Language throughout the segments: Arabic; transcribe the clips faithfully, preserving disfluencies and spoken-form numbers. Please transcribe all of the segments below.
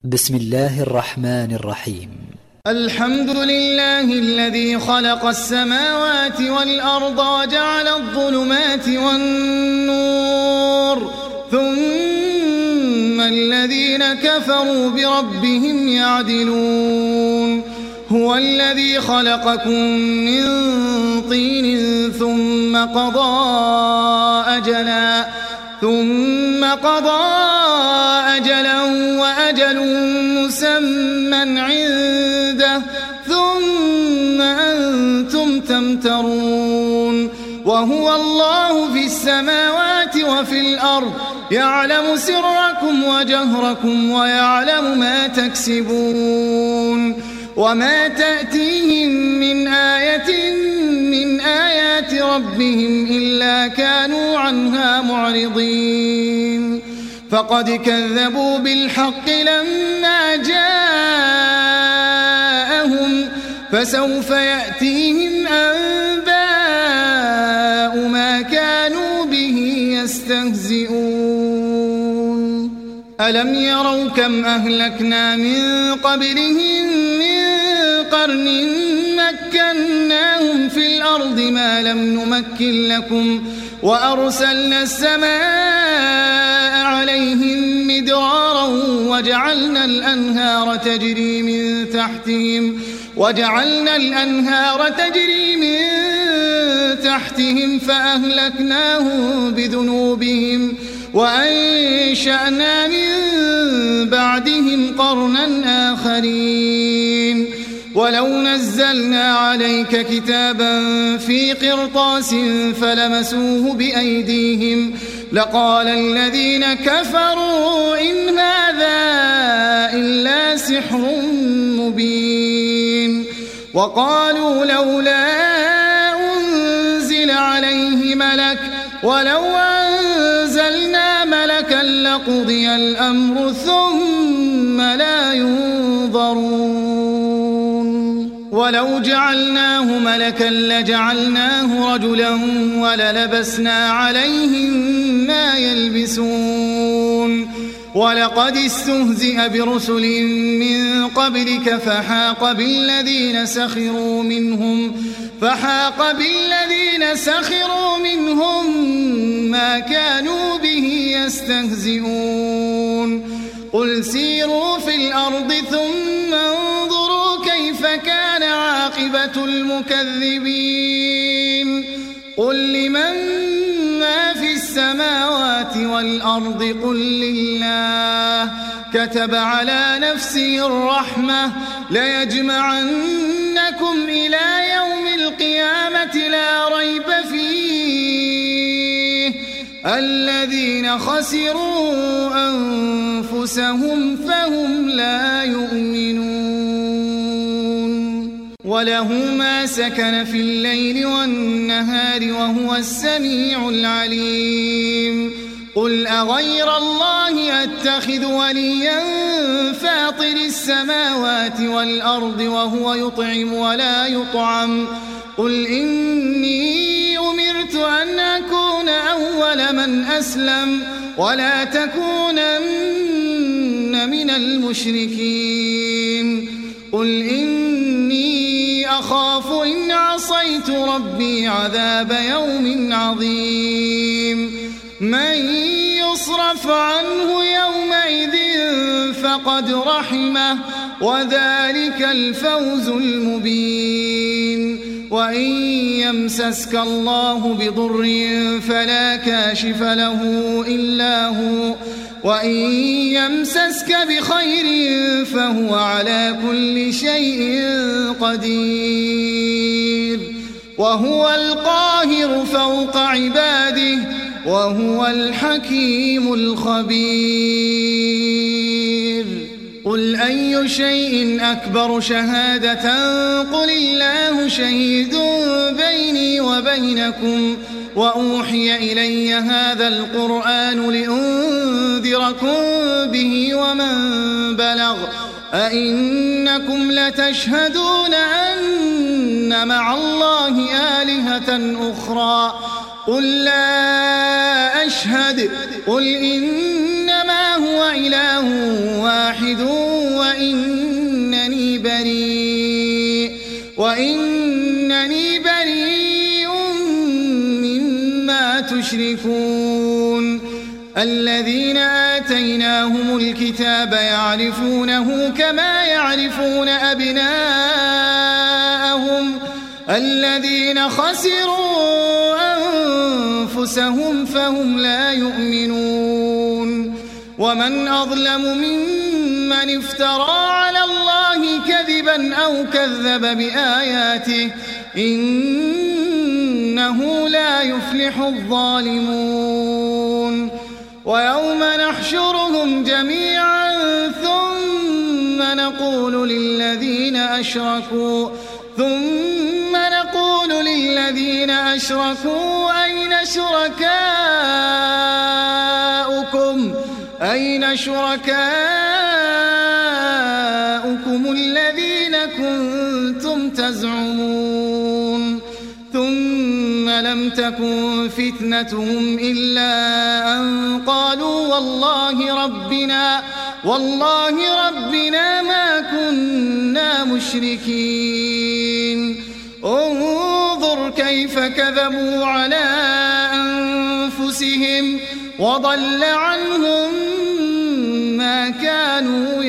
بسم الله الرحمن الرحيم. الحمد لله الذي خلق السماوات والأرض وجعل الظلمات والنور ثم الذين كفروا بربهم يعدلون. هو الذي خلقكم من طين ثم قضى أجلا ثم قضى أجلا وأجل مسمى عنده ثم أنتم تمترون. وهو الله في السماوات وفي الأرض يعلم سركم وجهركم ويعلم ما تكسبون. وما تأتيهم من آية من آيات ربهم إلا كانوا عنها معرضين. فقد كذبوا بالحق لما جاءهم فسوف يأتيهم أنباء ما كانوا به يستهزئون. ألم يروا كم أهلكنا من قبلهم من قرن مكناهم في الأرض ما لم نمكن لكم وأرسلنا السماء عليهم مدرارا وجعلنا الأنهار تجري من تحتهم وجعلنا الأنهار تجري من تحتهم فأهلكناهم بذنوبهم وأنشأنا من بعدهم قرنا آخرين. ولو نزلنا عليك كتابا في قرطاس فلمسوه بأيديهم لقال الذين كفروا إن هذا إلا سحر مبين. وقالوا لولا أنزل عليه ملك ولو أنزلنا ملكا لقضي الأمر ثم لا ينظرون. ولو جعلناه ملكا لجعلناه رجلا وللبسنا عليهم ما يلبسون. ولقد استهزئ برسل من قبلك فحاق بالذين سخروا منهم فحاق بالذين سخروا منهم ما كانوا به يستهزئون. قل سيروا في الأرض ثم انظروا كيف كان عاقبة المكذبين. قل لمن ما في السماوات والأرض قل لله كتب على نفسه الرحمة ليجمعنكم إلى يوم القيامة لا ريب فيه الذين خسروا أنفسهم فهم لا يؤمنون. وله ما سكن في الليل والنهار وهو السميع العليم. قل أغير الله أتخذ وليا فاطر السماوات والأرض وهو يطعم ولا يطعم. قل إني أمرت أن أكون أول من أسلم ولا تكونن من المشركين. قل إني أخاف إن عصيت ربي عذاب يوم عظيم. من يصرف عنه يومئذ فقد رحمه وذلك الفوز المبين. وإن يمسسك الله بضر فلا كاشف له إلا هو وإن يمسسك بخير فهو على كل شيء قدير. وهو القاهر فوق عباده وهو الحكيم الخبير. قل أي شيء أكبر شهادة قل الله شهيد بيني وبينكم وأوحي إلي هذا القرآن لأنذركم به ومن بلغ أئنكم لتشهدون أن مع الله آلهة أخرى قل لا أشهد قل إنما هو إله واحد وإنني بريء وإنني بريء مما تشركون الذين آتيناهم الكتاب يعرفونه كما يعرفون أبناءهم الذين خسروا أنفسهم فهم لا يؤمنون ومن أظلم ممن افترى على الله كذبا أو كذب بآياته إنه لا يفلح الظالمون ويوم نحشرهم جميعا ثم نقول للذين أشركوا ثم نقول للذين أشركوا أين شركاؤكم أين شركاؤكم الذين كنتم تزعمون ثم لم تكن فتنتهم إلا أن قالوا والله ربنا والله ربنا ما كنا مشركين انظر كيف كذبوا على أنفسهم وضل عنهم ما كانوا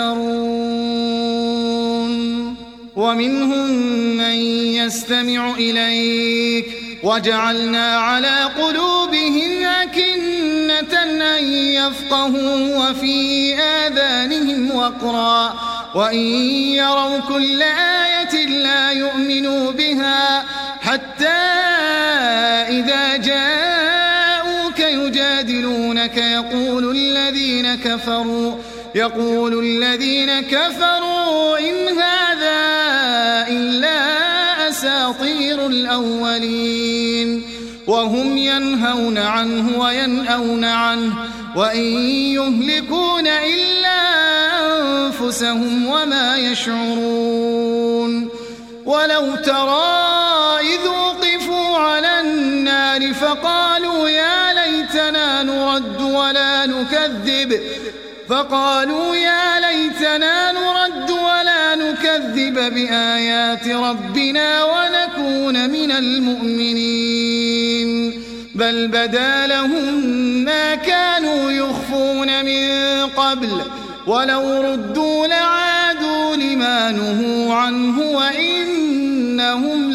يفترون ومنهم من يستمع إليك وجعلنا على قلوبهم أكنة أن يفقهوا وفي آذانهم وقرا وإن يروا كل آية لا يؤمنوا بها حتى إذا جاءوك يجادلونك يقول الذين كفروا يقول الذين كفروا إن هذا إلا أساطير الأولين وهم ينهون عنه وينأون عنه وإن يهلكون إلا أنفسهم وما يشعرون ولو ترى إذ وقفوا على النار فقالوا يا ليتنا نرد ولا نكذب فقالوا يا ليتنا نرد ولا نكذب بآيات ربنا ونكون من المؤمنين بل بدا لهم ما كانوا يخفون من قبل ولو ردوا لعادوا لما نهوا عنه وإنهم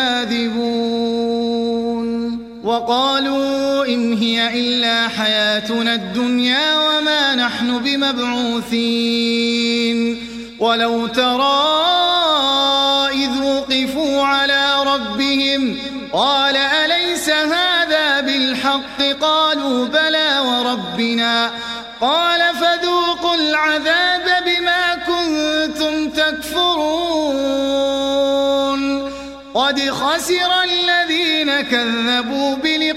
لكاذبون وقالوا إن هي إلا حياتنا الدنيا وما نحن بمبعوثين ولو ترى إذ وقفوا على ربهم قال أليس هذا بالحق قالوا بلى وربنا قال فذوقوا العذاب بما كنتم تكفرون قد خسر الذين كذبوا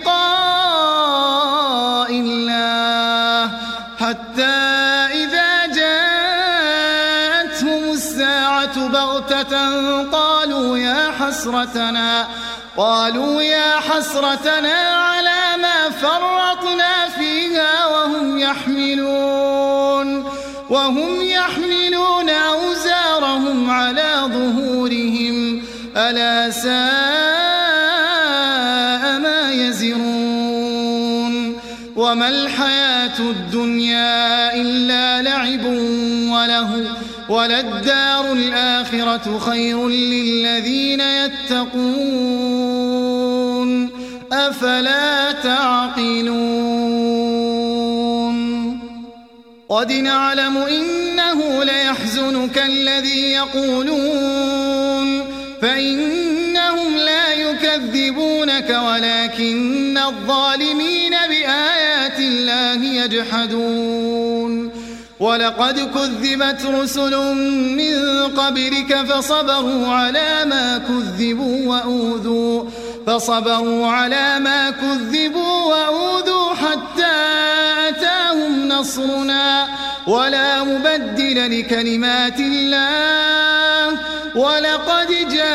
بلقاء الله حتى إذا جاءتهم الساعة بغتة قالوا يا حسرتنا قالوا يا حسرتنا على ما فرطنا فيها وهم يحملون وهم يحملون أوزارهم على ظهورهم ألا ساء ما يزرون وما الحياة الدنيا إلا لعب وله وللدار الآخرة خير للذين يتقون أفلا تعقلون قد نعلم إنه ليحزنك الذي يقولون فإنهم لا يكذبونك ولكن الظالمين بآيات الله يجحدون ولقد كذبت رسل من قبلك فصبروا على ما كذبوا وأوذوا فصبروا على ما كذبوا وأوذوا حتى أتاهم نصرنا ولا مبدل لكلمات الله ولقد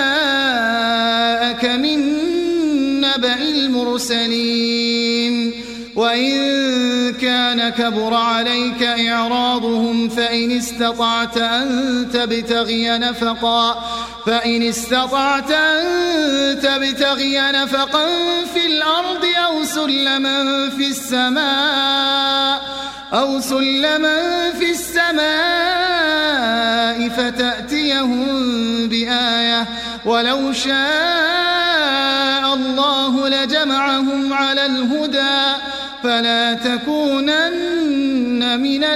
جاءك من نبأ المرسلين وإن كان كبر عليك إعراضهم فإن استطعت أن تبتغي نفقا فإن استطعت أن تبتغي نفقا في الأرض أو سلما في السماء أو سلما في السماء فتأتيهم بآية ولو شاء الله لجمعهم على الهدى فلا تكونن من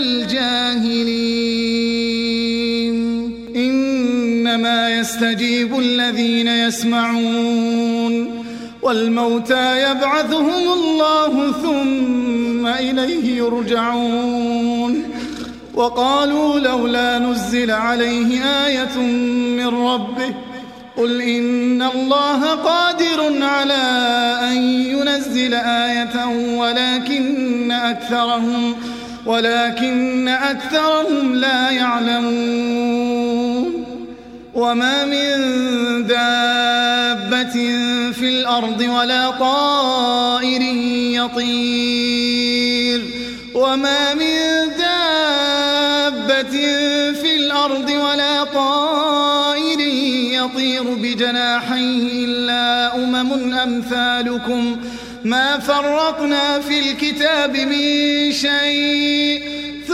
الجاهلين إنما يستجيب الذين يسمعون والموتى يبعثهم الله ثم إليه يرجعون وقالوا لولا نزل عليه آية من ربه قل إن الله قادر على أن ينزل آية ولكن أكثرهم ولكن أكثرهم لا يعلمون وما من دابة في الأرض ولا طائر يطير وما من دابة في الأرض ولا طائر يطير بجناحيه إلا أمم أمثالكم ما فرطنا في الكتاب من شيء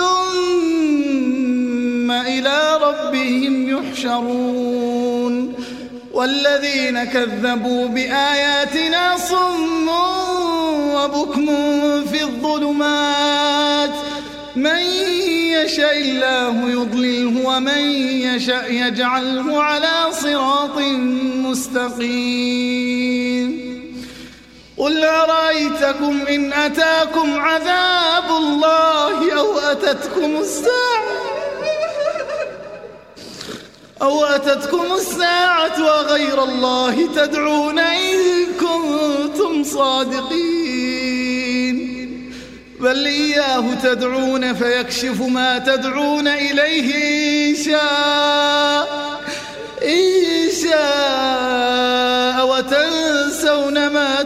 ثم إلى ربهم يحشرون والذين كذبوا بآياتنا صم وبكم في الظلمات من يشاء الله يضلله ومن يشاء يجعله على صراط مستقيم قل أرأيتكم إن أتاكم عذاب الله أو أتتكم الساعة أو أتتكم الساعة وغير الله تدعون إن كنتم صادقين بل إياه تدعون فيكشف ما تدعون إليه إن شاء إن شاء وتنسون ما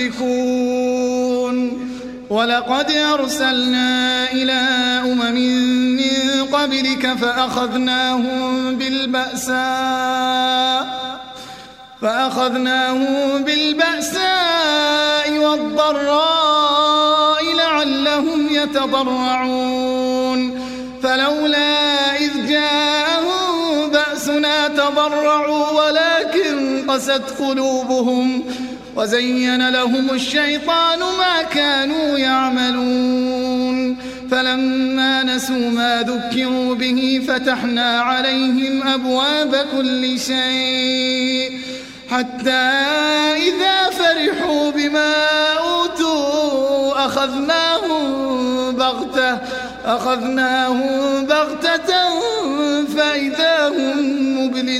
تشركون ولقد أرسلنا إلى أمم من قبلك فأخذناهم بالبأساء فأخذناهم بالبأساء والضراء لعلهم يتضرعون فلولا إذ جاءهم بأسنا تضرعوا ولكن قست قلوبهم وزين لهم الشيطان ما كانوا يعملون فلما نسوا ما ذكروا به فتحنا عليهم أبواب كل شيء حتى إذا فرحوا بما أوتوا أخذناهم بغتة أخذناهم بغتة فإذا هم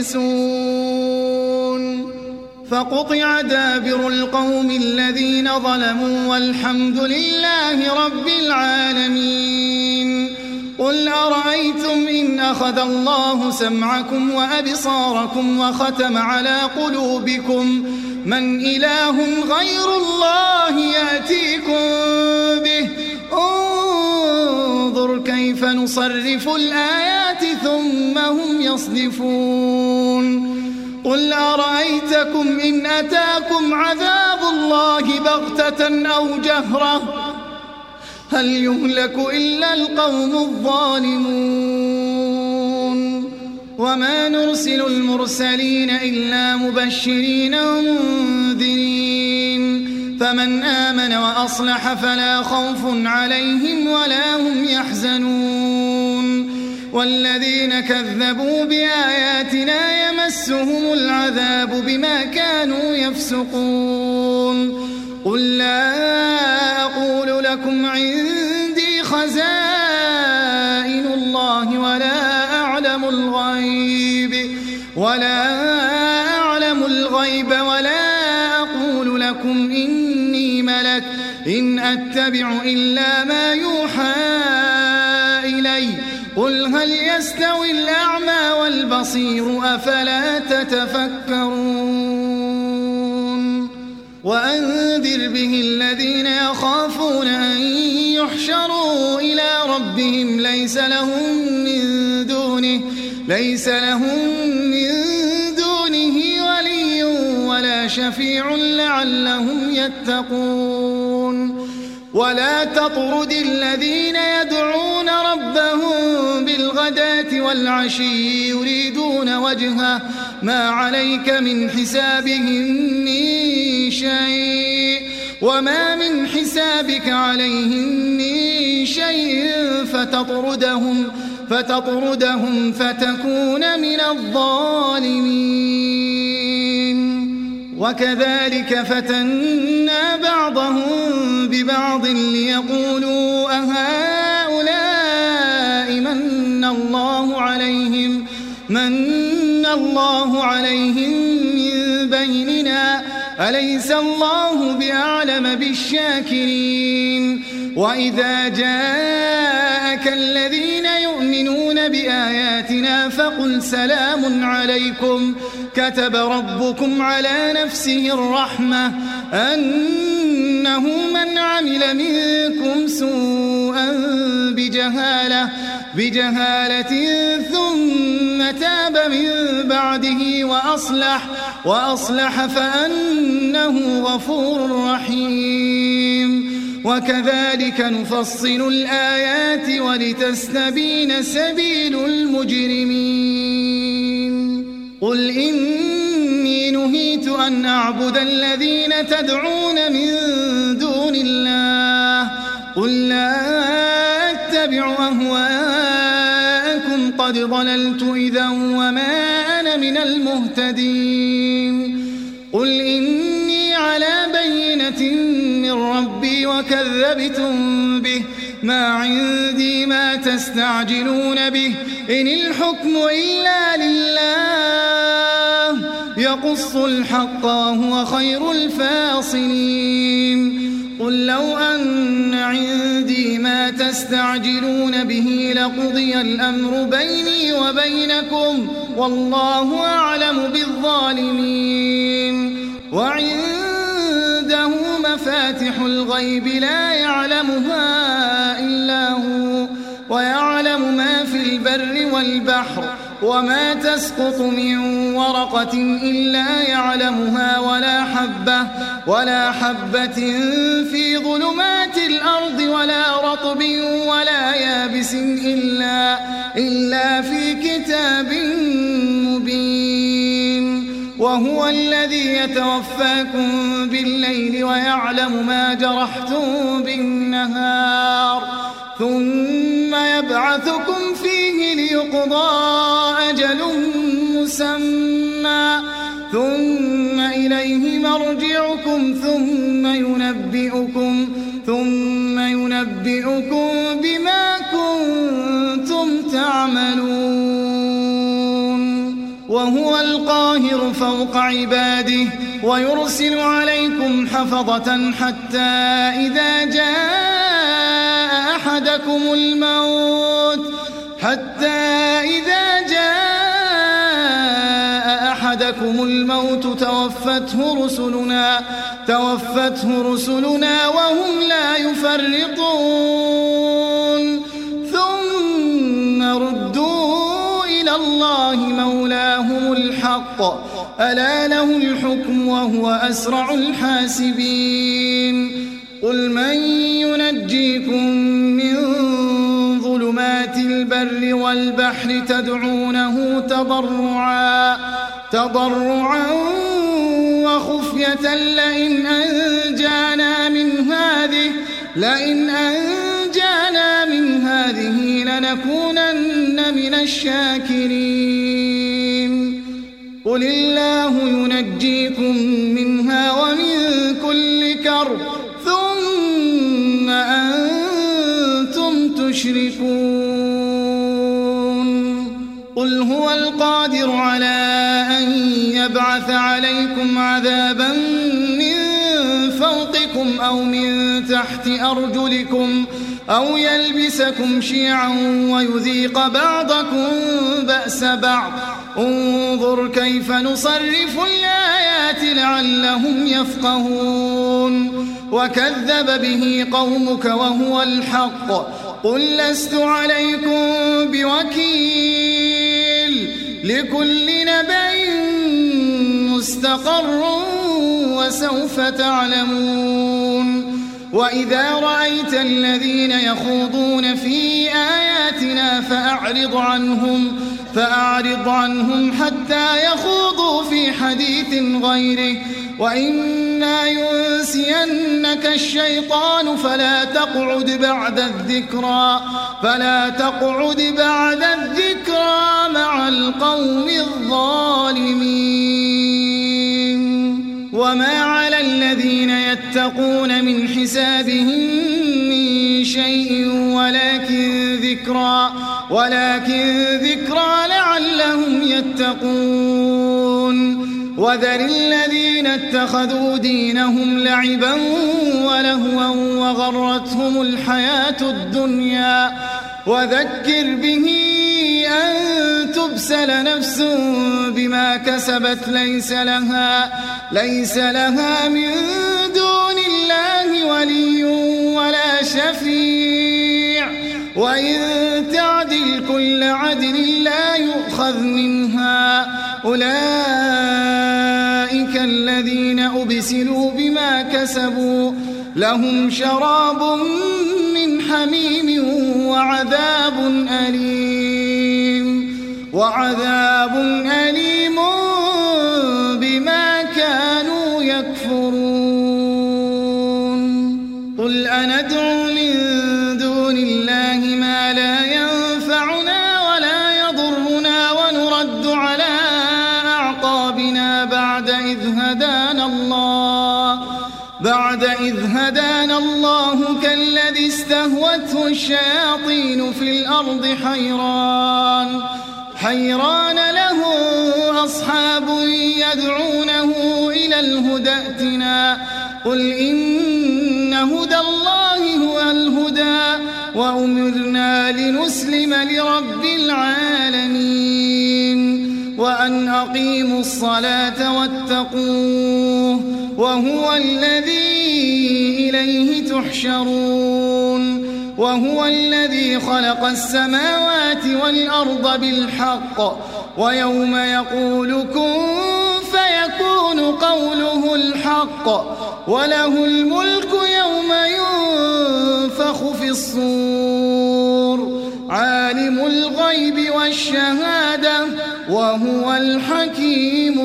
مبلسون فقطع دابر القوم الذين ظلموا والحمد لله رب العالمين قل أرأيتم إن أخذ الله سمعكم وأبصاركم وختم على قلوبكم من إله غير الله يأتيكم به انظر كيف نصرف الآيات ثم هم يصدفون قل أرأيتكم إن أتاكم عذاب الله بغتة أو جهرة هل يهلك إلا القوم الظالمون وما نرسل المرسلين إلا مبشرين ومنذرين فمن آمن وأصلح فلا خوف عليهم ولا هم يحزنون والذين كذبوا بآياتنا يمسهم العذاب بما كانوا يفسقون قل لا أقول لكم عندي خزائن الله ولا أعلم الغيب ولا أعلم الغيب ولا أقول لكم إني ملك إن أتبع إلا ما يوحى إلي قل هل يستوي الأعمى والبصير أفلا تتفكرون وأنذر به الذين يخافون أن يحشروا إلى ربهم ليس لهم من دونه ليس لهم من دونه ولي ولا شفيع لعلهم يتقون ولا تطرد الذين يدعون ربهم بالغداة والعشي يريدون وجهه ما عليك من حسابهم من شيء وما من حسابك عليهم من شيء فتطردهم فتطردهم فتكون من الظالمين وكذلك فتنا بعضهم ببعض ليقولوا أهؤلاء من الله عليهم من الله عليهم من بيننا أليس الله بأعلم بالشاكرين وإذا جاءك الذين يؤمنون بآياتنا فقل سلام عليكم كتب ربكم على نفسه الرحمة أنه من عمل منكم سوءا بجهالة بجهالة ثم تاب من بعده وأصلح وأصلح فأنه غفور رحيم وكذلك نفصل الآيات ولتستبين سبيل المجرمين قل إني نهيت أن أعبد الذين تدعون من دون الله قل لا أتبع أهواءكم قد ضللت إذا وما أنا من المهتدين قل إني على بينة من ربي وكذبتم به ما عندي ما تستعجلون به إن الحكم إلا لله يقص الحق وهو خير الفاصلين قل لو أن عندي ما تستعجلون به لقضي الأمر بيني وبينكم والله أعلم بالظالمين وعنده مفاتح الغيب لا يعلمها إلا هو ويعلم ما في البر والبحر وما تسقط من ورقة إلا يعلمها ولا حبة ولا حبة في ظلمات الأرض ولا رطب ولا يابس إلا إلا في كتاب مبين وهو الذي يتوفاكم بالليل ويعلم ما جرحتم بالنهار ثم يبعثكم فيه ليقضى أجل مسمى ثم إليه مرجعكم ثم ينبئكم ثم ينبئكم بما كنتم تعملون وهو القاهر فوق عباده ويرسل عليكم حفظة حتى إذا جاء أحدكم الموت حتى إذا جاء أحدكم الموت توفته رسلنا توفته رسلنا وهم لا يفرطون ثم ردوا إلى الله مولاهم الحق ألا له الحكم وهو أسرع الحاسبين قل من ينجيكم من ظلمات البر والبحر تدعونه تضرعا تضرعا وخفية لئن أنجانا من هذه لئن أنجانا من هذه لنكونن من الشاكرين قل الله ينجيكم منها ومن كل كرب ثم أنتم تشركون قل هو القادر على أن يبعث عليكم عذابا من فوقكم أو من تحت أرجلكم أو يلبسكم شيعا ويذيق بعضكم بأس بعض انظر كيف نصرف الآيات لعلهم يفقهون وكذب به قومك وهو الحق قل لست عليكم بوكيل لكل نبأ مستقر وسوف تعلمون وإذا رأيت الذين يخوضون في آياتنا فأعرض عنهم فأعرض عنهم حتى يخوضوا في حديث غيره وإما ينسينك الشيطان فلا تقعد بعد الذكرى فلا تقعد بعد الذكرى مع القوم الظالمين وما على الذين يتقون من حسابهم من شيء ولكن ذكرى ولكن ذكرى لعلهم يتقون وذر الذين اتخذوا دينهم لعبا ولهوا وغرتهم الحياة الدنيا وذكر به أن تبسل نفس بما كسبت ليس لها ليس لها من دون الله ولي ولا شفيع وإن تعدل كل عدل لا يؤخذ منها أولئك الذين أبسلوا بما كسبوا لهم شراب من حميم وعذاب أليم وعذاب أليم بما كانوا يكفرون قل أندعو من دون الله ما لا ينفعنا ولا يضرنا ونرد على أعقابنا بعد إذ هدانا الله بعد إذ هدانا الله كالذي استهوته الشياطين في الأرض حيران حيران له أصحاب يدعونه إلى الهدى ائتنا قل إن هدى الله هو الهدى وأمرنا لنسلم لرب العالمين وأن أقيموا الصلاة واتقوه وهو الذي إليه تحشرون وهو الذي خلق السماوات والأرض بالحق ويوم يقول كن فيكون قوله الحق وله الملك يوم ينفخ في الصور عالم الغيب والشهادة وهو الحكيم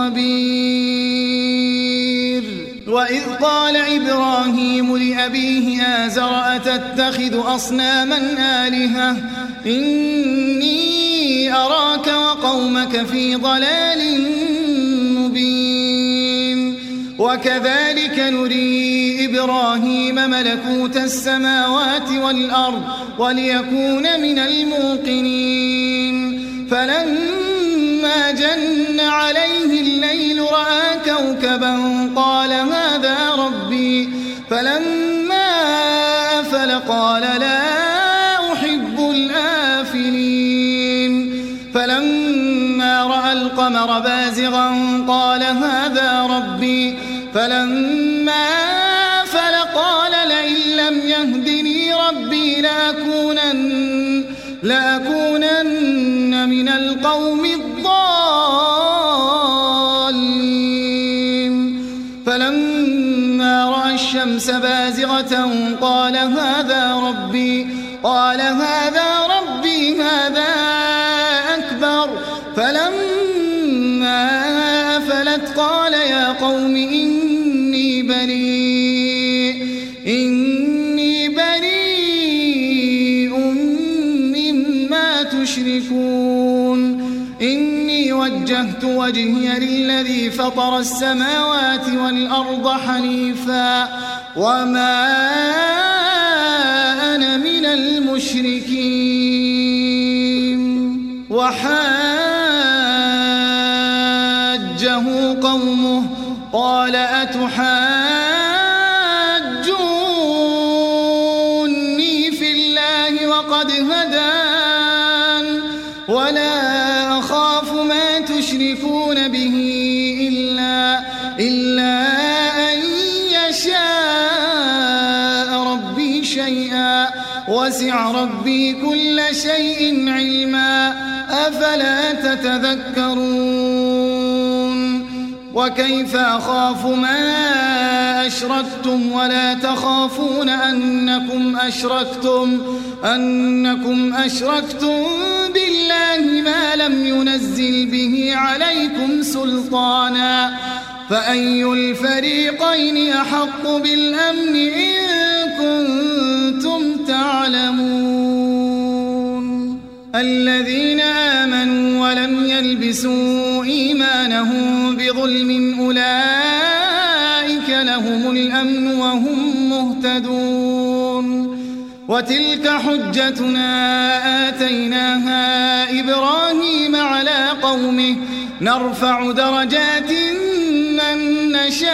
الخبير وإذ قال إبراهيم لأبيه آزر أتتخذ أصناما آلهة إني أراك وقومك في ضلال مبين وكذلك نري إبراهيم ملكوت السماوات والأرض وليكون من الموقنين فلما جن عليه الليل رأى كوكبا قال هذا ربي فلما أفل قال لا أحب الآفلين فلما رأى القمر بازغا قال هذا ربي فلما أفل قال لئن لم يهدني ربي لأكونن, لأكونن من القوم الضالين فلما رأى الشمس بازغة قال هذا ربي قال هذا ربي هذا أكبر فلما أفلت قال يا قوم إني بريء إني بريء مما تشركون إني وجهت وجهي للذي فطر السماوات والأرض حنيفا وما أنا من المشركين وحاجه قومه قال أتحاجوني في الله وقد هدان ولا أخاف ما به إلا, إلا أن يشاء وسع ربي كل شيء علما أفلا تتذكرون وكيف أخاف ما أشركتم ولا تخافون أنكم أشركتم أنكم أشركتم بالله ما لم ينزل به عليكم سلطانا فأي الفريقين أحق بالأمن إن كنتم تعلمون الذين آمنوا ولم يلبسوا إيمانهم بظلم أولئك لهم الأمن وهم مهتدون وتلك حجتنا آتيناها إبراهيم على قومه نرفع درجات من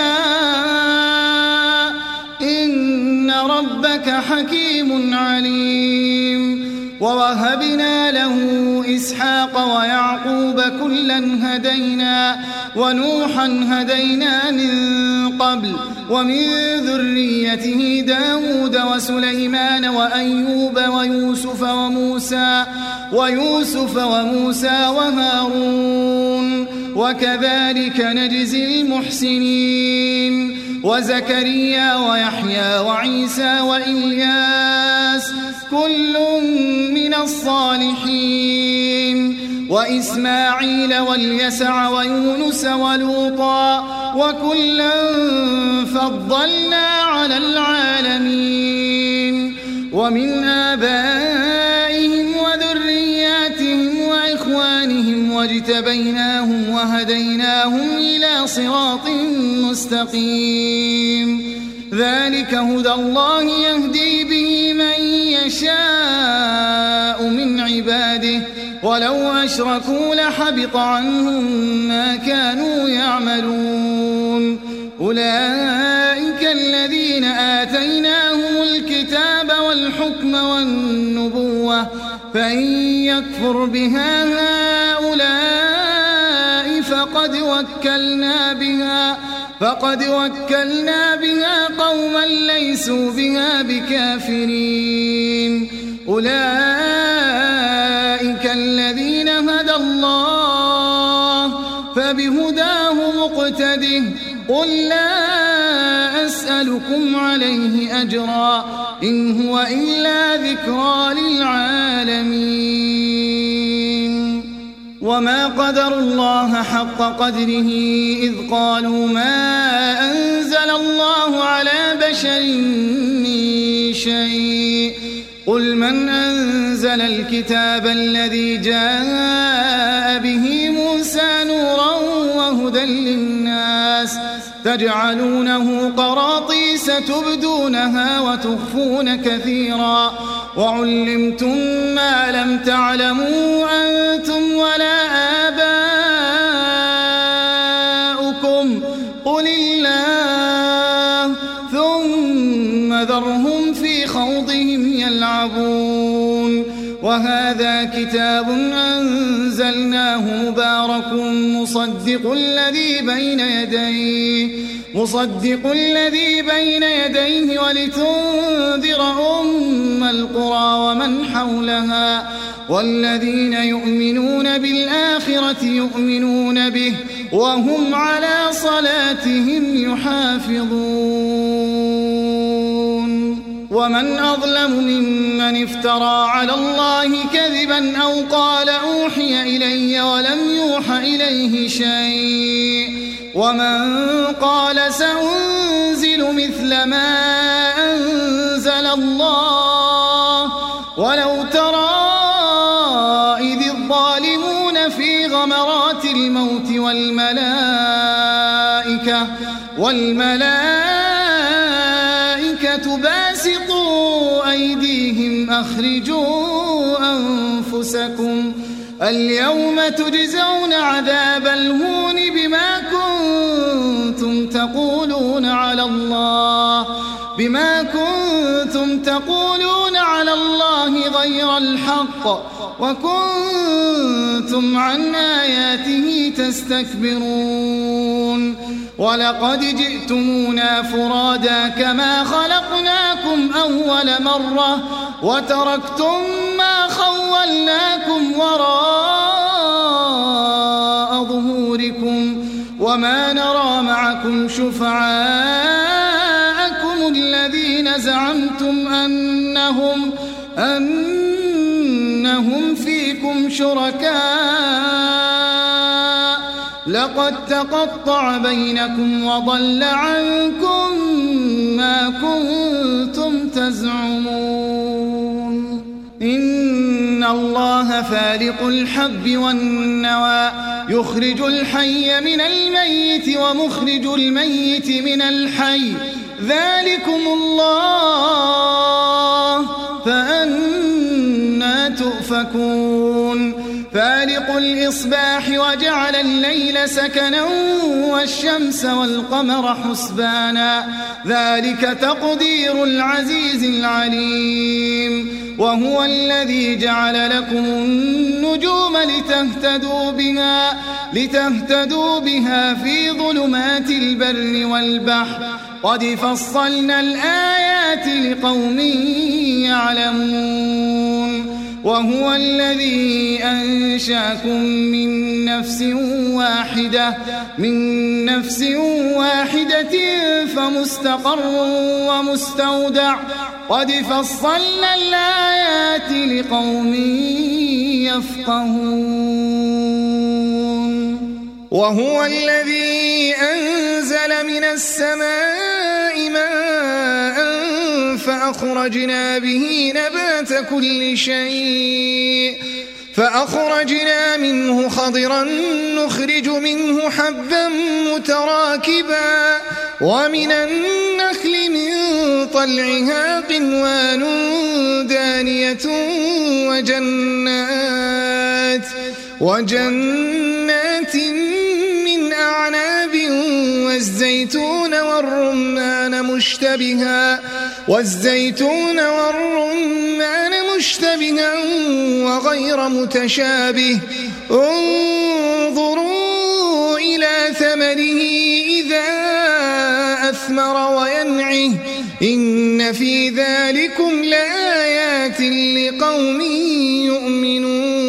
نشاء إن ربك حكيم عليم ووهبنا له إسحاق ويعقوب كلا هدينا ونوحا هدينا من قبل ومن ذريته داود وسليمان وأيوب ويوسف وموسى ويوسف وموسى وهارون وكذلك نجزي المحسنين وزكريا ويحيى وعيسى وإلياس كل من الصالحين وإسماعيل واليسع ويونس ولوطا وكلا فضلنا على العالمين ومن آبائهم وذرياتهم وإخوانهم واجتبيناهم وهديناهم إلى صراط مستقيم ذلك هدى الله يهدي به من يشاء من عباده ولو أشركوا لحبط عنهم ما كانوا يعملون أولئك الذين آتيناهم الكتاب والحكم والنبوة فإن يكفر بها هؤلاء فقد وكلنا بها فقد وكلنا بها قوما ليسوا بها بكافرين أولئك الذين هدى الله فبهداه مقتده قل لا أسألكم عليه أجرا إن هو إلا ذكرى للعالمين وما قدروا الله حق قدره إذ قالوا ما أنزل الله على بشر من شيء قل من أنزل الكتاب الذي جاء به موسى نورا وهدى للناس تجعلونه قراطيس تبدونها وتخفون كثيرا وعلمتم ما لم تعلموا أنتم ولا آباؤكم قل الله ثم ذرهم في خوضهم يلعبون وهذا كتاب أنزلناه مبارك مصدق الذي بين يديه مصدق الذي بين يديه ولتنذر أم القرى ومن حولها والذين يؤمنون بالآخرة يؤمنون به وهم على صلاتهم يحافظون ومن أظلم ممن افترى على الله كذبا أو قال أوحي إلي ولم يوح إليه شيء ومن قال سأنزل مثل ما أنزل الله ولو ترى إذ الظالمون في غمرات الموت والملائكة والملائكة باسطوا أيديهم أخرجوا أنفسكم اليوم تجزون عذاب الهون بما كنتم تقولون على الله بما كنتم تقولون على الله غير الحق وكنتم عن آياته تستكبرون ولقد جئتمونا فرادا كما خلقناكم أول مرة وتركتم ما خولناكم وراء ظهوركم وما نرى معكم شفعاءكم الذين زعمتم أنهم أنهم فيكم شركاء لقد تقطع بينكم وضل عنكم ما كنتم تزعمون إن الله فالق الحب والنوى يخرج الحي من الميت ومخرج الميت من الحي ذلكم الله فأنى تؤفكون فالق الإصباح وجعل الليل سكنا والشمس والقمر حسبانا ذلك تقدير العزيز العليم وهو الذي جعل لكم النجوم لتهتدوا بها لتهتدوا بها في ظلمات البر والبحر قد فصلنا الآيات لقوم يعلمون وهو الذي أنشأكم من نفس واحدة من نفس واحدة فمستقر ومستودع قد فصلنا الآيات لقوم يفقهون وهو الذي أنزل من السماء ماء فأخرجنا به نبات كل شيء فأخرجنا منه خضرا نخرج منه حبا متراكبا ومن النخل من طلعها قنوان دانية وجنات وجنات من أعناب والزيتون والرمان مشتبها والزيتون والرمان مشتبها وغير متشابه انظروا إلى ثمره إذا أثمر وينعه إن في ذلكم لآيات لقوم يؤمنون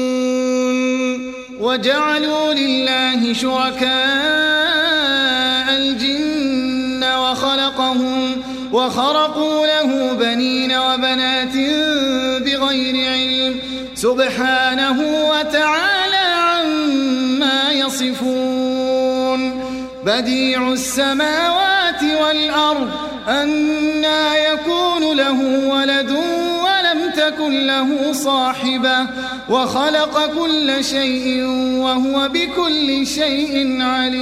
وجعلوا لله شركاء الجن وخلقهم وخرقوا له بنين وبنات بغير علم سبحانه وتعالى عما يصفون بديع السماوات والأرض أنى يكون له ولد ولم تكن له صاحبة وخلق كل شيء وهو بكل شيء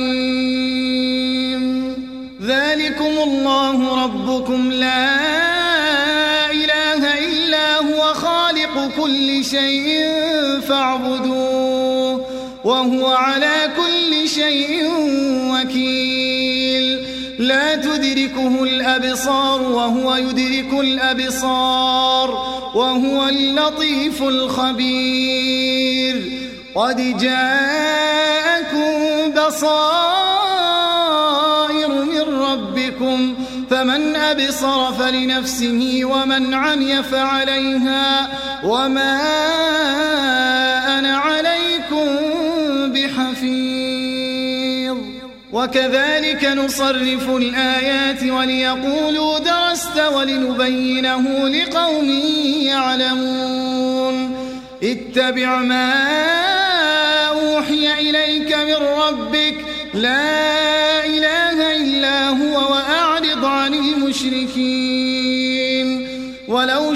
عليم ذلكم الله ربكم لا إله إلا هو خالق كل شيء فاعبدوه وهو على كل شيء وكيل لا تدركه الأبصار وهو يدرك الأبصار وهو اللطيف الخبير قد جاءكم بصائر من ربكم فمن أبصر فلنفسه ومن عمي فعليها وما أنا عليكم بحفيظ وكذلك نصرف الآيات وليقولوا درست ولنبينه لقوم يعلمون اتبع ما أوحي إليك من ربك لا إله إلا هو وأعرض عن المشركين ولو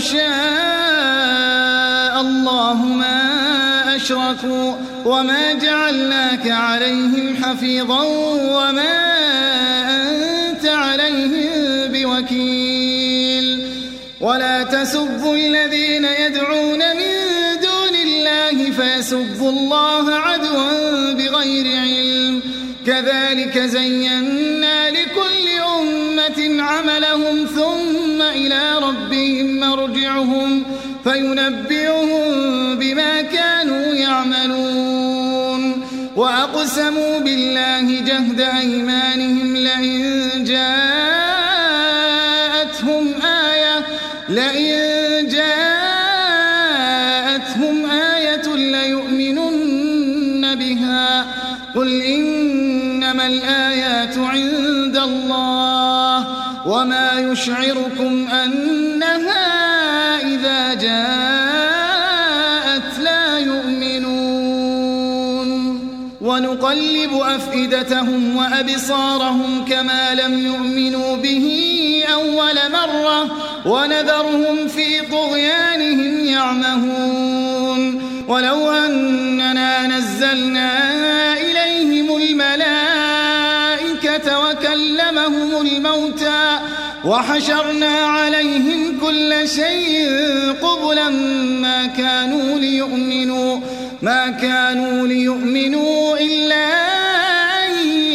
شاء الله ما أشركوا وما جعلناك عليهم حفيظا وما أنت عليهم بوكيل ولا تسبوا الذين يدعون من دون الله فيسبوا الله عدوا بغير علم كذلك زينا لكل أمة عملهم ثم إلى ربهم مرجعهم فينبئهم بما يعملون وأقسموا بالله جهد أيمانهم لئن جاءتهم آية لئن جاءتهم آية ليؤمنن بها قل إنما الآيات عند الله وما يشعركم أنها إذا جاءت لا يؤمنون ونقلب أفئدتهم وأبصارهم كما لم يؤمنوا به أول مرة ونذرهم في طغيانهم يعمهون ولو أننا نزلنا إليهم الملائكة وكلمهم الموتى وحشرنا عليهم كل شيء قبلا ما كانوا ليؤمنوا ما كانوا ليؤمنوا إلا أن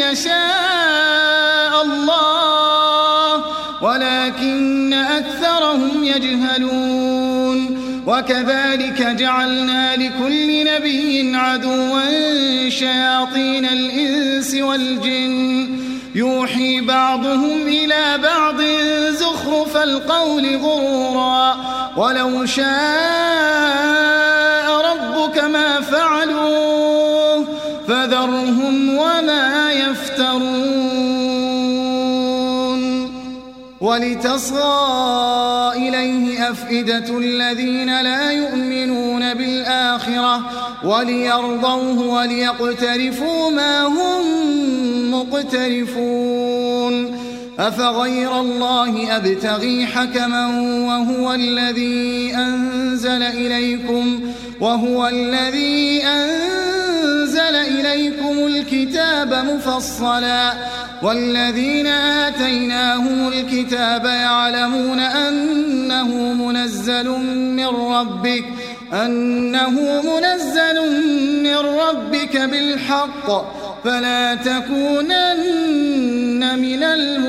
يشاء الله ولكن أكثرهم يجهلون وكذلك جعلنا لكل نبي عدوا شياطين الإنس والجن يوحي بعضهم إلى بعض زخرف القول غرورا ولو شاء ربك ما فعلوه فذرهم وما يفترون ولتصغى إليه أفئدة الذين لا يؤمنون بالآخرة وليرضوه وليقترفوا ما هم مقترفون أفغير الله أبتغي حكما وهو الذي أنزل إليكم وهو الذي أنزل إليكم الكتاب مفصلا والذين آتيناهم الكتاب يعلمون أنه منزل من ربك أنه منزل من ربك بالحق فلا تكونن من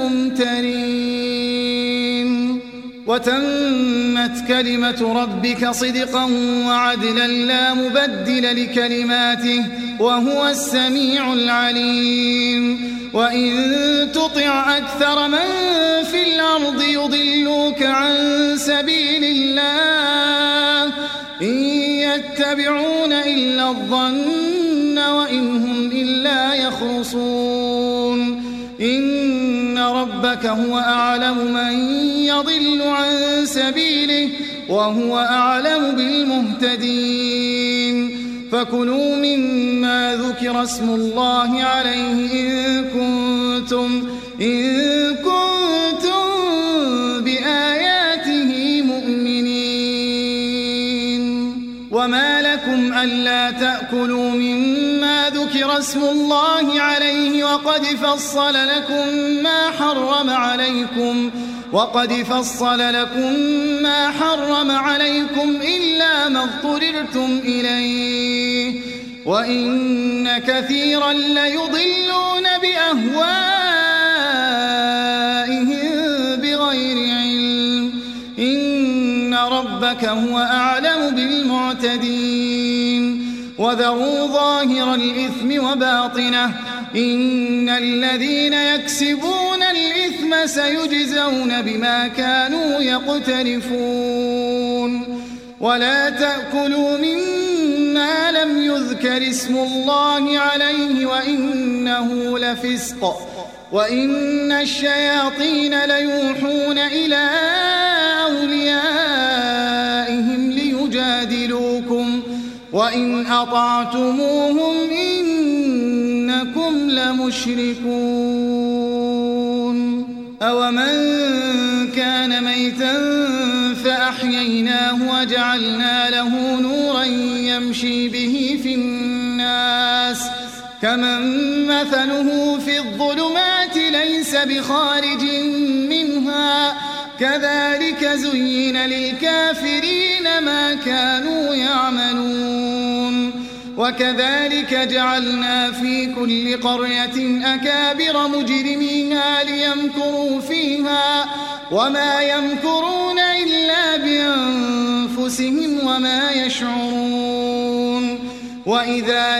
الممترين وتمت كلمة ربك صدقا وعدلا لا مبدل لكلماته وهو السميع العليم وإن تطع أكثر من في الأرض يضلوك عن سبيل الله إن يتبعون إلا الظن وإن هم إلا يخرصون إن ربك هو أعلم من يضل عن سبيله وهو أعلم بالمهتدين فكلوا مما ذكر اسم الله عليه إن كنتم إن كنتم بآياته مؤمنين وما لكم ألا تأكلوا مما ذكر اسم الله عليه وقد فصل لكم ما حرم عليكم وقد فصل لكم ما حرم عليكم إلا ما اضطررتم إليه وإن كثيرا ليضلون بأهوائهم بغير علم إن ربك هو أعلم بالمعتدين وذروا ظاهر الإثم وباطنه إن الذين يكسبون الإثم سيجزون بما كانوا يقترفون ولا تأكلوا مما لم يذكر اسم الله عليه وإنه لفسق وإن الشياطين ليوحون إلى أوليائهم ليجادلوكم وإن أطعتموهم إنكم لمشركون أومن كان ميتا فأحييناه وجعلنا له نورا يمشي به في الناس كمن مثله في الظلمات ليس بخارج منها كذلك زين للكافرين ما كانوا يعملون وكذلك جعلنا في كل قرية أكابر مجرميها ليمكروا فيها وما يمكرون إلا بأنفسهم وما يشعرون وإذا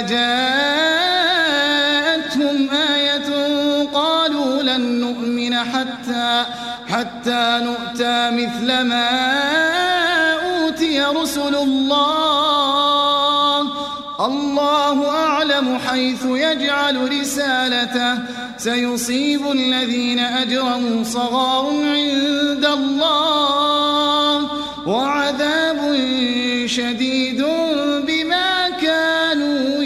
جاءتهم آية قالوا لن نؤمن حتى, حتى نؤتى مثل ما أوتي رسل الله الله أعلم حيث يجعل رسالته سيصيب الذين أجرموا صغار عند الله وعذاب شديد بما كانوا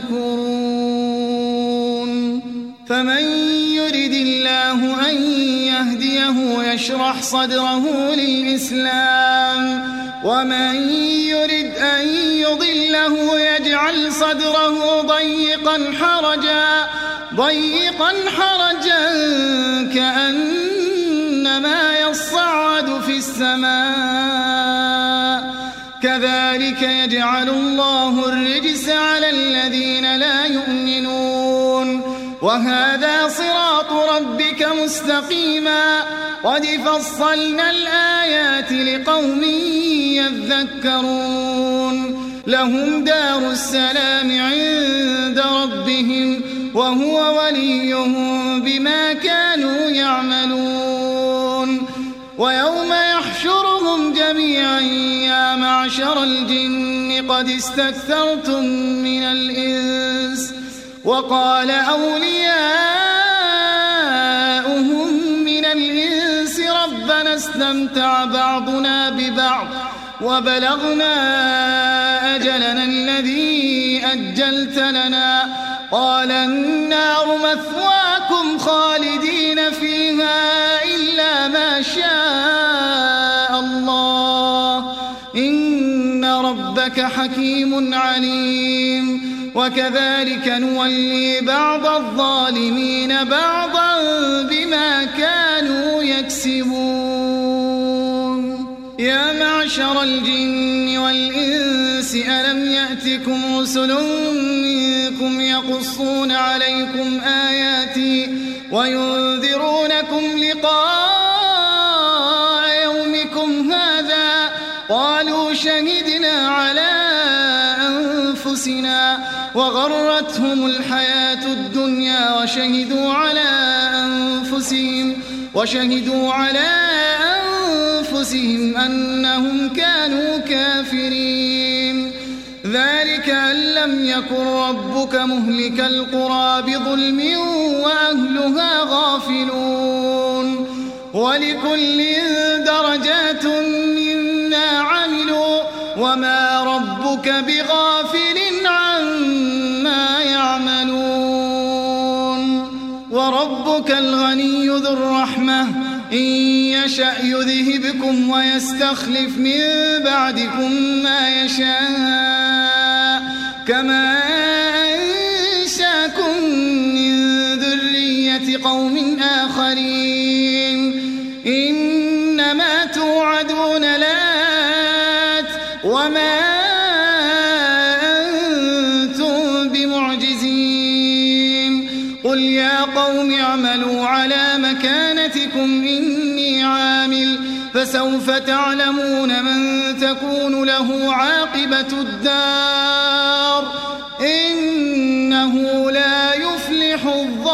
يمكرون فمن يرد الله أن يهديه يشرح صدره للإسلام ومن يرد أن يضله يجعل صدره ضيقا حرجا ضيقا حرجا كأنما يصعد في السماء كذلك يجعل الله الرجس على الذين لا يؤمنون وهذا صراط ربك مستقيما قد فصلنا الآيات لقوم يذكرون لهم دار السلام عند ربهم وهو وليهم بما كانوا يعملون ويوم يحشرهم جميعا يا معشر الجن قد استكثرتم من الإنس وقال أولياؤهم من الإنس ربنا استمتع بعضنا ببعض وبلغنا أجلنا الذي أجلت لنا قال النار مثواكم خالدين فيها إلا ما شاء الله إن ربك حكيم عليم وكذلك نولي بعض الظالمين بعضا بما كانوا يكسبون يا معشر الجن والإنس ألم يأتكم رسل منكم يقصون عليكم آياتي وينذرونكم لقاء يومكم هذا قالوا شهدنا على أنفسنا وغرتهم الحياة الدنيا وشهدوا على أنفسهم وشهدوا على أنفسهم أنهم كانوا كافرين ذلك أن لم يكن ربك مهلك القرى بظلم وأهلها غافلون ولكل درجات مما عملوا وما ربك بغافل عما يعملون وربك الغني ذو الرحمة إن يشأ يذهبكم ويستخلف من بعدكم ما يشاء كما أنشاكم من ذرية قوم آخرين إنما توعدون لآت وما أنتم بمعجزين قل يا قوم اعملوا على مكانتكم إني عامل فسوف تعلمون من تكون له عاقبة الدار إنه لا يفلح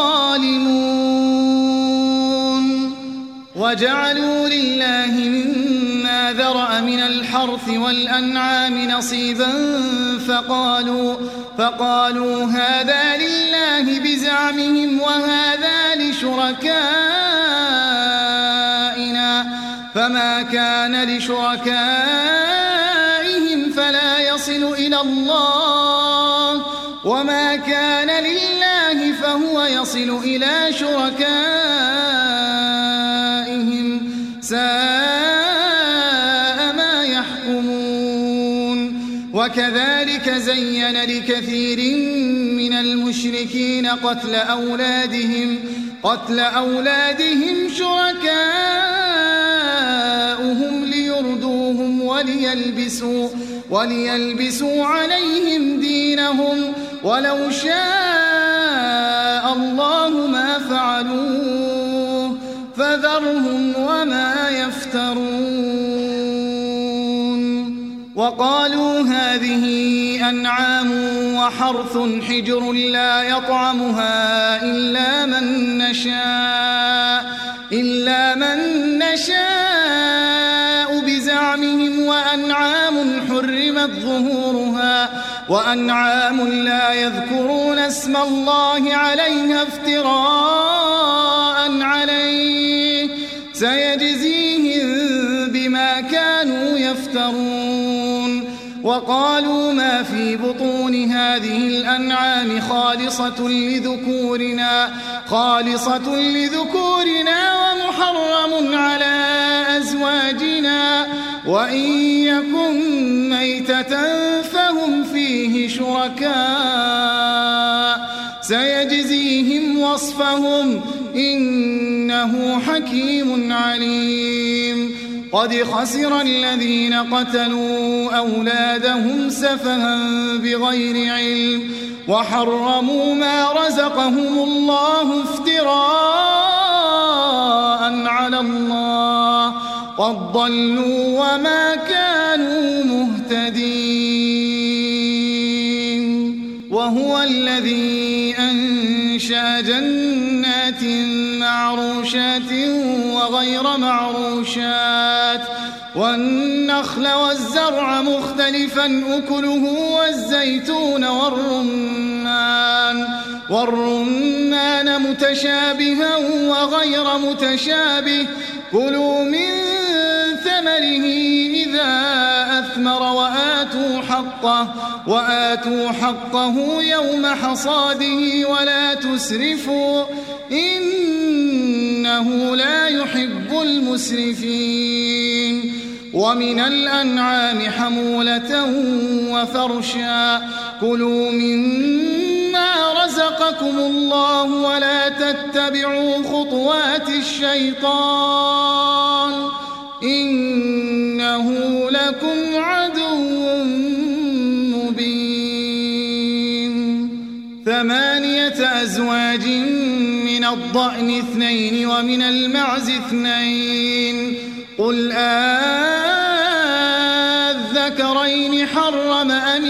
الظالمون وجعلوا لله مما ذرأ من الحرث والأنعام نصيبا فقالوا, فقالوا هذا لله بزعمهم وهذا لشركائنا فما كان لشركائهم فلا يصل إلى الله وما كان لله فهو يصل إلى شركائهم ساء ما يحكمون وكذلك زين لكثير من المشركين قتل أولادهم قتل أولادهم شركاؤهم ليردوهم وليلبسوا, وليلبسوا عليهم دينهم ولو شاء الله ما فعلوه فذرهم وما يفترون وقالوا هذه أنعام وحرث حجر لا يطعمها إلا من نشاء إلا من نشاء بزعمهم وأنعام حرمت ظهورها وأنعام لا يذكرون اسم الله عليها افتراء عليه سيجزيهم بما كانوا يفترون. وقالوا ما في بطون هذه الأنعام خالصة لذكورنا خالصة لذكورنا ومحرم على أزواجنا وإن يكن ميتة فهم فيه شركاء سيجزيهم وصفهم إنه حكيم عليم. قد خسر الذين قتلوا أولادهم سفها بغير علم وحرموا ما رزقهم الله افتراء على الله قد ضلوا وما كانوا مهتدين. وهو الذي أنشأ جنات معروشات وغير معروشات والنخل والزرع مختلفا أكله والزيتون والرمان والرمان متشابها وغير متشابه كلوا من ثمره إذا أثمر وآتوا حقه وآتوا حقه يوم حصاده ولا تسرفوا إنه لا يحب المسرفين. ومن الأنعام حمولة وفرشا كلوا مما رزقكم الله ولا تتبعوا خطوات الشيطان إنه لكم عدو مبين. ثمانية أزواج من الضأن اثنين ومن المعز اثنين قل أذكرين حرم أم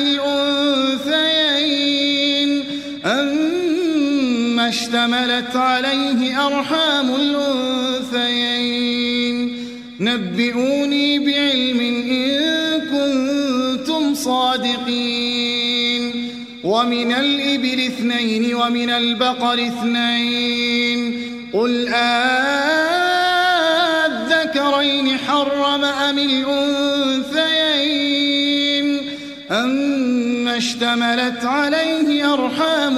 الأنثيين أما اشتملت عليه أرحام الأنثيين نبئوني بعلم إن كنتم صادقين. ومن الإبل اثنين ومن البقر اثنين قل أذكرين حرم أم الأنثيين أما اشتملت عليه أرحام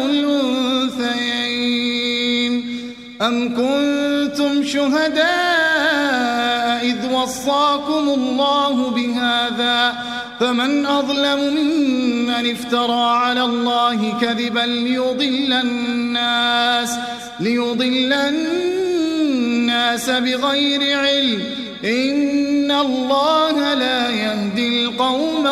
الأنثيين أم كنتم شهداء إذ وصاكم الله بهذا فمن أظلم ممن افترى على الله كذبا ليضل الناس ليضل الناس بغير علم إن الله لا يهدي القوم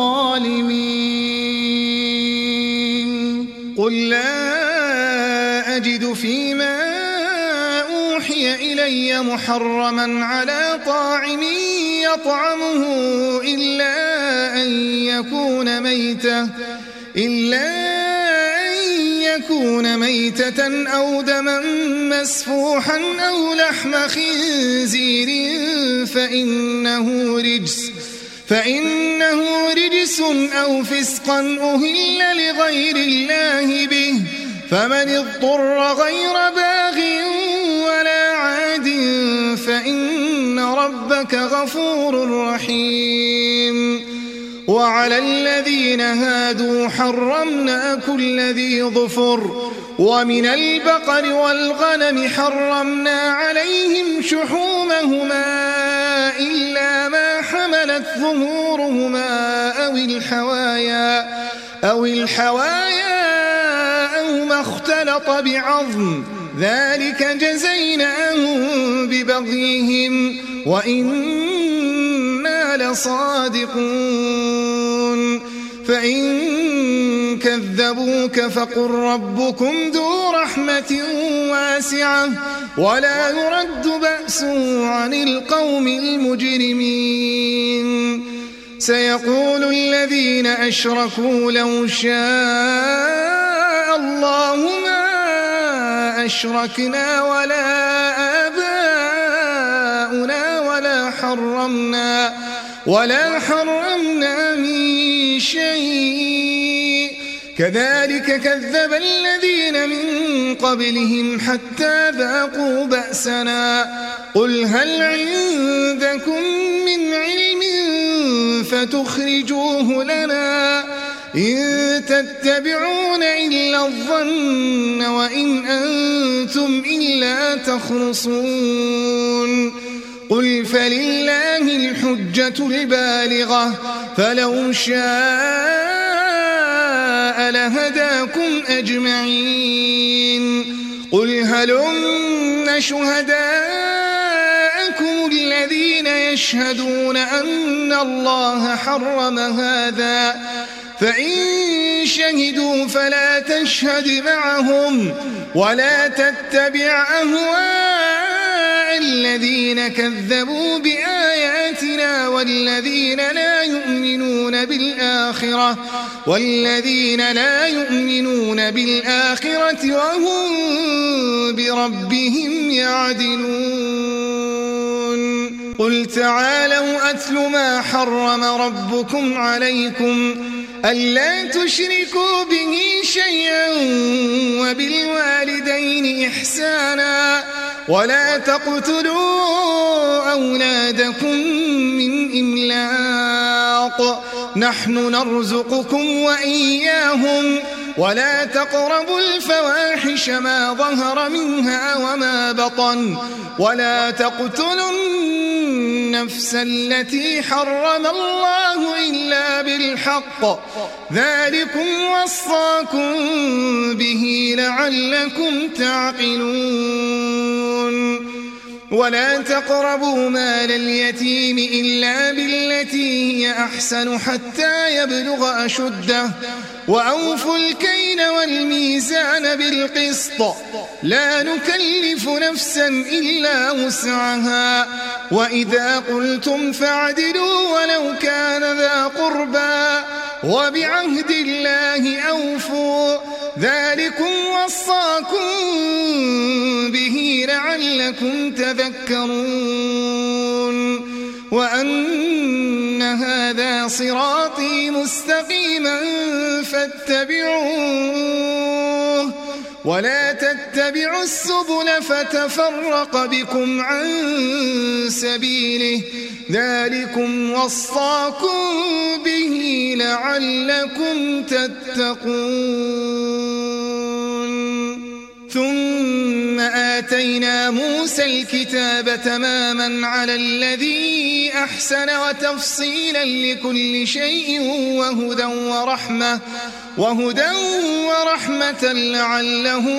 الظالمين. قل لا أجد فيما أوحي إلي محرما على طاعم يطعمه إلا أن يكون ميتة إلا أن يكون ميتة أو دما مسفوحا أو لحم خنزير فإنه رجس فإنه رجس أو فسقا أهل لغير الله به فمن اضطر غير باغ ولا عاد فإن ربك غفور رحيم. وعلى الذين هادوا حرمنا كل ذي ظفر ومن البقر والغنم حرمنا عليهم شحومهما إلا ما حملت ظهورهما أو الحوايا أو الحوايا أو ما اختلط بعظم ذلك جزيناهم ببغيهم وإنا لصادقون. فإن كذبوك فقل ربكم ذو رحمة واسعة ولا يرد بأسه عن القوم المجرمين. سيقول الذين أشركوا لو شاء الله ما أشركنا ولا آباؤنا ولا حرمنا ولا حرمنا من شيء كذلك كذب الذين من قبلهم حتى ذاقوا بأسنا قل هل عندكم من علم فتخرجوه لنا إن تتبعون إلا الظن وإن أنتم إلا تخرصون قل فلله الحجة البالغة فلو شاء لهداكم أجمعين قل هلم شهداءكم الذين يشهدون أن الله حرم هذا فإن شهدوا فلا تشهد معهم ولا تتبع أهواء الذين كذبوا بآياتنا والذين لا يؤمنون بالآخرة والذين لا يؤمنون بالآخرة وهم بربهم يعدلون قل تعالوا أتل ما حرم ربكم عليكم ألا تشركوا به شيئا وبالوالدين إحسانا ولا تقتلوا أولادكم من إملاق نحن نرزقكم وإياهم ولا تقربوا الفواحش ما ظهر منها وما بطن ولا تقتلوا النفس التي حرم الله إلا بالحق ذلكم وصاكم به لعلكم تعقلون ولا تقربوا مال اليتيم إلا بالتي هي أحسن حتى يبلغ أشده وأوفوا الكيل والميزان بالقسط لا نكلف نفسا إلا وسعها وإذا قلتم فاعدلوا ولو كان ذا قربى وبعهد الله أوفوا ذلكم وصاكم به لعلكم تذكرون وأن هذا صراطي مستقيما فاتبعوه ولا تتبعوا السبل فتفرق بكم عن سبيله ذلكم وصاكم به لعلكم تتقون ثم آتينا موسى الكتاب تماما على الذي أحسن وتفصيلا لكل شيء وهدى ورحمة وهدى ورحمة لعلهم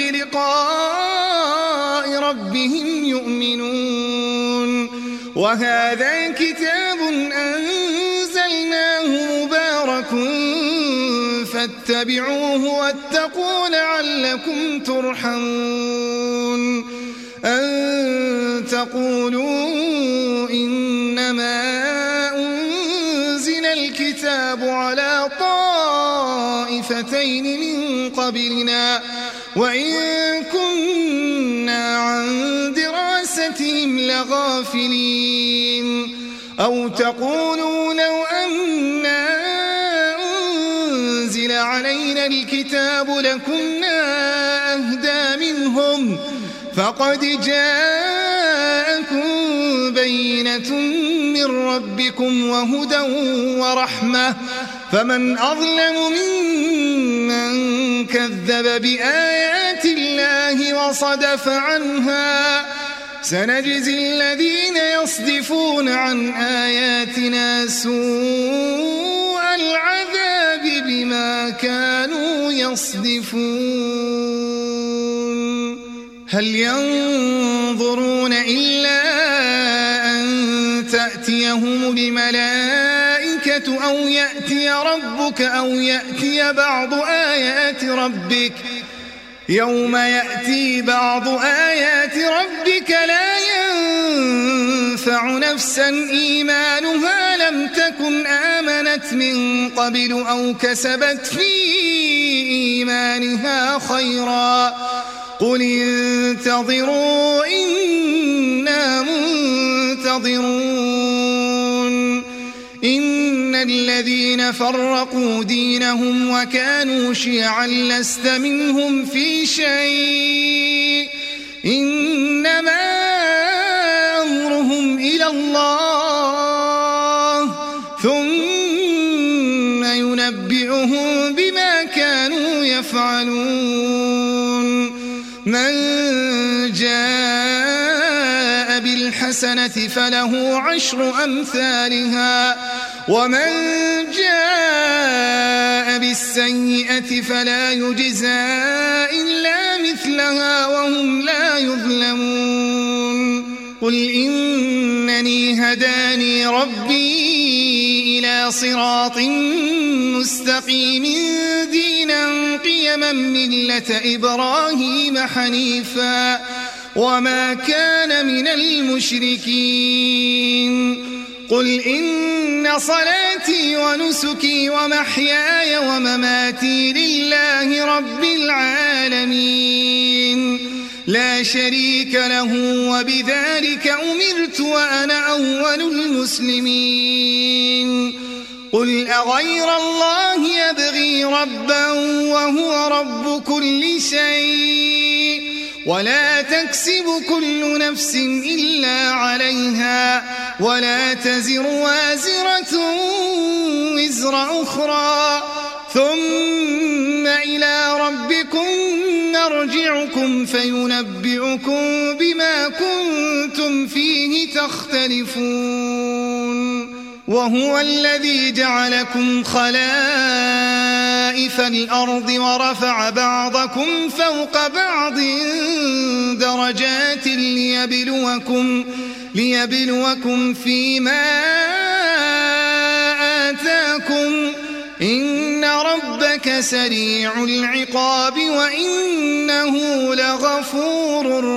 بلقاء ربهم يؤمنون وهذا كتاب أنزلناه مبارك فاتبعوه واتقوا لعلكم ترحمون أن تقولوا إنما أنزل الكتاب على طائفتين من قبلنا وإن كنا عن دراستهم لغافلين أو تقولوا لو أنا أنزل علينا الكتاب لكنا أهدى منهم فقد جاءكم بينة من ربكم وهدى ورحمة فمن أظلم ممن كذب بآيات الله وصدف عنها سنجزي الذين يصدفون عن آياتنا سوء العذاب بما كانوا يصدفون هل ينظرون إلا أن تأتيهم الملائكة أو يأتي ربك أو يأتي بعض آيات ربك يوم يأتي بعض آيات ربك لا ينفع ينفع نفسا إيمانها لم تكن آمنت من قبل أو كسبت في إيمانها خيرا قل انتظروا إنا منتظرون إن الذين فرقوا دينهم وكانوا شيعا لست منهم في شيء إنما أمرهم إلى الله ثم ينبئهم بما كانوا يفعلون من جاء بالحسنة فله عشر أمثالها ومن جاء بالسيئة فلا يجزى إلا مثلها وهم لا يظلمون قل إنني هداني ربي إلى صراط مستقيم دينا قيما ملة إبراهيم حنيفا وما كان من المشركين قل إن صلاتي ونسكي ومحياي ومماتي لله رب العالمين لا شريك له وبذلك أمرت وأنا أول المسلمين قل أغير الله يبغي ربا وهو رب كل شيء ولا تكسب كل نفس إلا عليها ولا تزر وازرة وزر أخرى ثم إلى ربكم نرجعكم فينبئكم بما كنتم فيه تختلفون وهو الذي جعلكم خلائف الأرض ورفع بعضكم فوق بعض درجات ليبلوكم, ليبلوكم فيما آتاكم إن ربك سريع العقاب وإنه لغفور